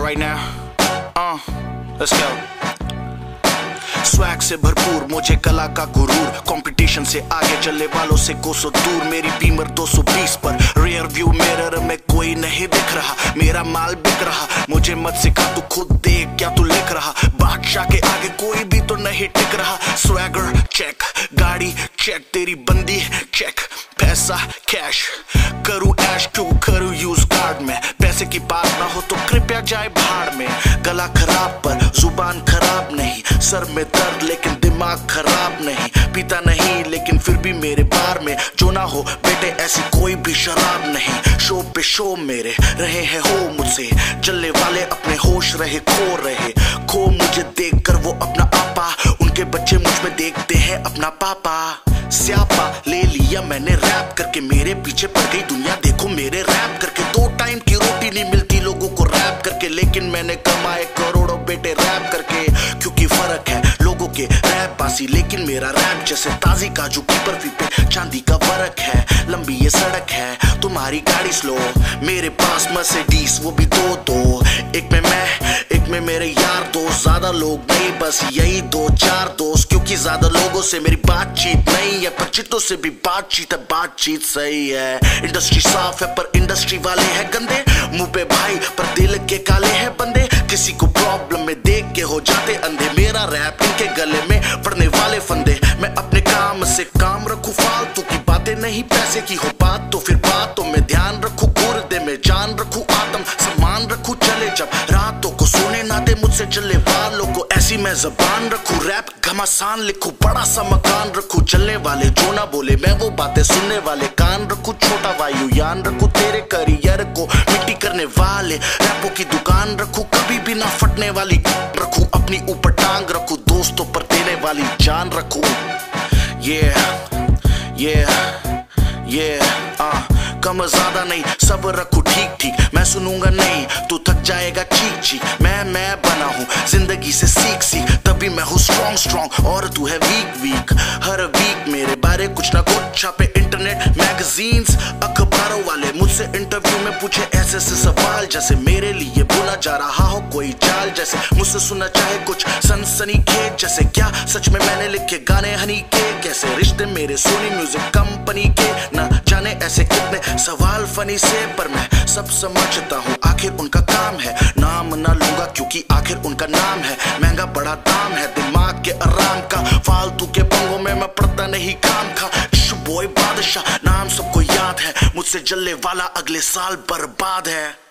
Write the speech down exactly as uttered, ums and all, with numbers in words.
right now. Uh, let's go. Swag से भरपूर मुझे कला का गुरूर, कंपटीशन से आगे चलने वालों से कोसों दूर। मेरी बीमर दो सौ बीस पर रियर व्यू मिरर में कोई नहीं दिख रहा, मेरा माल बिक रहा। मुझे मत सिखा तू खुद देख क्या तू लिख रहा, बादशाह के आगे कोई भी तो नहीं टिक रहा। स्वैगर चेक, गाड़ी चेक, तेरी बंदी चेक, पैसा कैश, करूँ ऐश क्यों करूँ यूज कार्ड में। पैसे की बात ना हो तो कृपया जाए भाड़ में। गला खराब पर जुबान खराब नहीं, सर में दर्द लेकिन दिमाग खराब नहीं। पीता नहीं लेकिन फिर भी मेरे बार में जो ना हो बेटे ऐसी कोई भी शराब नहीं। शो पे शो मेरे रहे हैं हो मुझसे चलने वाले, अपने होश रहे खो रहे। खो मुझे देखकर वो अपना आपा, उनके बच्चे मुझ में देखते हैं अपना पापा। स्यापा ले लिया मैंने रैप करके, मेरे पीछे पड़ गई दुनिया देखो मेरे रैप करके। दो टाइम की रोटी नहीं मिलती लोगों को रैप करके, लेकिन मैंने कमाए करोड़ों बेटे रैप करके। क्योंकि फर्क है लोगों के रैप बासी, लेकिन मेरा रैप जैसे ताजी काजू की बर्फी पे चांदी का फर्क है। लंबी ये सड़क है तुम्हारी गाड़ी स्लो, मेरे पास मर्सिडीज वो भी दो दो। एक में मैं एक में मेरे यार दोस्त, ज्यादा लोग नहीं बस यही दो चार दोस्त। क्योंकि ज्यादा लोगों से मेरी बातचीत नहीं है, पर चित्तों से भी बातचीत है, बातचीत सही है। इंडस्ट्री साफ है पर इंडस्ट्री वाले हैं गंदे, मुंह पे भाई पर दिल के काले हैं बंदे। किसी को प्रॉब्लम में देख के हो जाते अंधे, मेरा रैप इनके गले में पड़ने वाले फंदे। मैं अपने काम से काम रखूं, फालतू की बातें नहीं, पैसे की हो बात तो फिर बातों में ध्यान रखूं। गुर्दे में जान रखूं, आत्म सम्मान रखूं, चले जब रातों को सोने ना दे मुझसे चलने वालों को। ऐसी मैं जबान रखूं, रैप घमासान लिखूं, बड़ा सा मकान रखूं। चलने वाले जो ना बोले मैं वो बातें सुनने वाले कान रखूं। छोटा वायुयान रखूं, तेरे करियर को मिट्टी करने वाले रैपों की दुकान रखूं। कभी भी ना फटने वाली रखूं, अपनी ऊपर टांग रखूं, दोस्तों पर देने वाली जान रखूं। Yeah, yeah, yeah, uh, कम ज्यादा नहीं सब रखूं ठीक ठीक। मैं सुनूंगा नहीं तू थक जाएगा चीख चीख। मैं मैं बना हूँ जिंदगी से सीख सीख, तभी मैं हूँ स्ट्रॉन्ग स्ट्रॉन्ग और तू है वीक वीक। हर वीक मेरे बारे कुछ ना कुछ छापे इंटरनेट मैगजीन्स अखबारों वाले, मुझसे इंटरव्यू में पूछे ऐसे ऐसे सवाल जैसे मेरे लिए बोला जा रहा हो कोई चाल। जैसे मुझसे सुनना चाहे कुछ सनसनी खेत, जैसे क्या सच में मैंने लिखे गाने हनी के। कैसे रिश्ते मेरे सोनी म्यूजिक कंपनी के, ना जाने ऐसे कितने सवाल फनी से, पर मैं सब समझता हूँ आखिर उनका काम है। नाम ना लूंगा क्योंकि आखिर उनका नाम है, महंगा बड़ा दाम है दिमाग के आराम का। फालतू के पंगों में मैं पड़ता नहीं काम खा। बॉय बादशाह नाम सबको याद है, मुझसे जलने वाला अगले साल बर्बाद है।